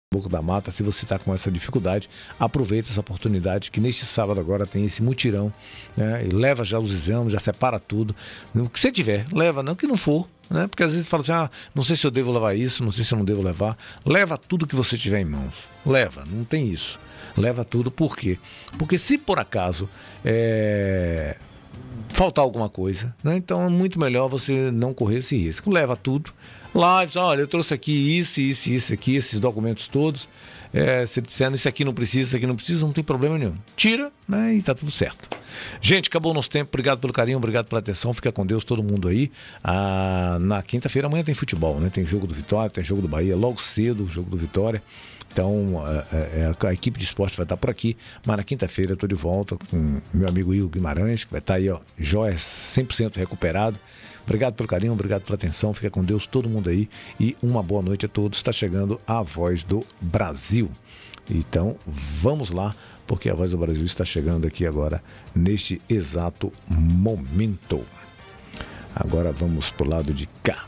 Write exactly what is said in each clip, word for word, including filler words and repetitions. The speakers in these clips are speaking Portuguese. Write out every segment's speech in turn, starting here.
Boca da Mata. Se você está com essa dificuldade, aproveita essa oportunidade que neste sábado agora tem esse mutirão, né? E leva já os exames, já separa tudo. O que você tiver, leva, não que não for, né? Porque às vezes fala assim, ah, não sei se eu devo levar isso, não sei se eu não devo levar. Leva tudo que você tiver em mãos. Leva, não tem isso. Leva tudo, por quê? Porque se por acaso é... faltar alguma coisa, né? Então é muito melhor você não correr esse risco. Leva tudo. Lá, olha, eu trouxe aqui isso, isso, isso aqui, esses documentos todos. É, você dizendo, isso aqui não precisa, isso aqui não precisa, não tem problema nenhum. Tira, né, e tá tudo certo. Gente, acabou o nosso tempo. Obrigado pelo carinho, obrigado pela atenção. Fica com Deus, todo mundo aí. Ah, na quinta-feira, amanhã tem futebol, né? Tem jogo do Vitória, tem jogo do Bahia, logo cedo, jogo do Vitória. Então, a, a, a equipe de esporte vai estar por aqui, mas na quinta-feira eu estou de volta com meu amigo Igor Guimarães, que vai estar aí, ó, jóia, cem por cento recuperado. Obrigado pelo carinho, obrigado pela atenção. Fica com Deus, todo mundo aí. E uma boa noite a todos. Está chegando a Voz do Brasil. Então, vamos lá, porque a Voz do Brasil está chegando aqui agora, neste exato momento. Agora vamos pro lado de cá.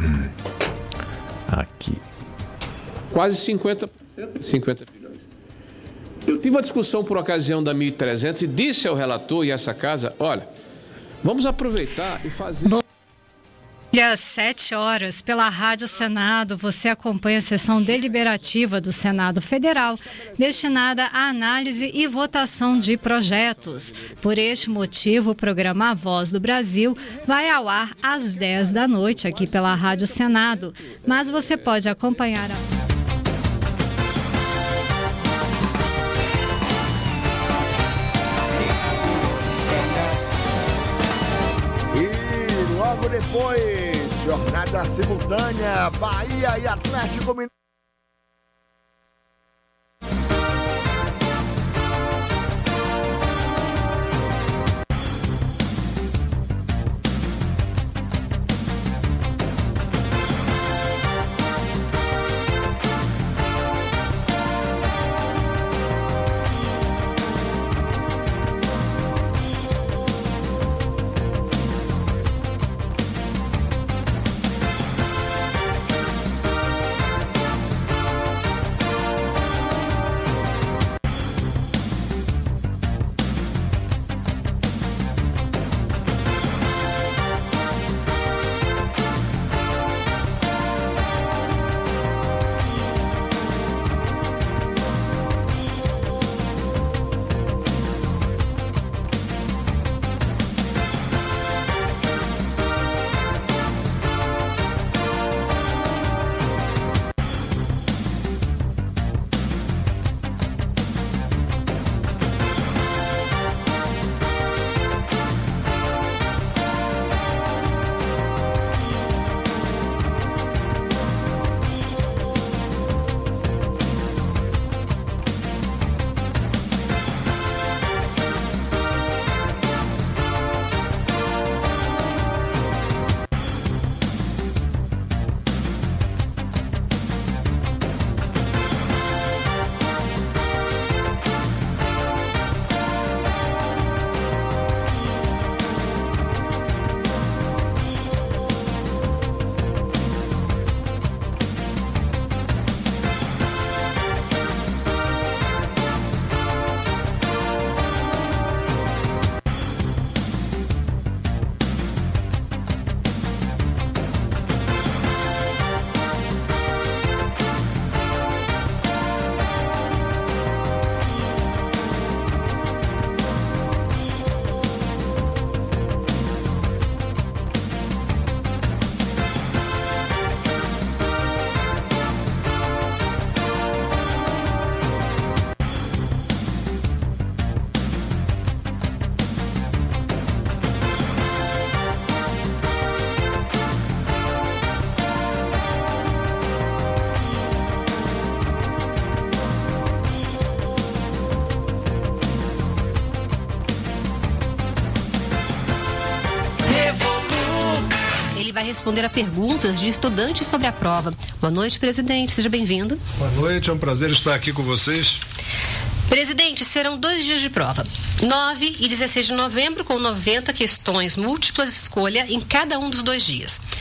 Aqui. Quase cinquenta bilhões. Eu tive uma discussão por ocasião da mil e trezentos e disse ao relator e a essa casa, olha, vamos aproveitar e fazer... Bom, às sete horas, pela Rádio Senado, você acompanha a sessão deliberativa do Senado Federal, destinada à análise e votação de projetos. Por este motivo, o programa A Voz do Brasil vai ao ar às dez da noite, aqui pela Rádio Senado. Mas você pode acompanhar a... Logo depois, jornada simultânea, Bahia e Atlético Mineiro. Vai responder a perguntas de estudantes sobre a prova. Boa noite, presidente. Seja bem-vindo. Boa noite, é um prazer estar aqui com vocês. Presidente, serão dois dias de prova. nove e dezesseis de novembro, com noventa questões múltiplas escolha em cada um dos dois dias.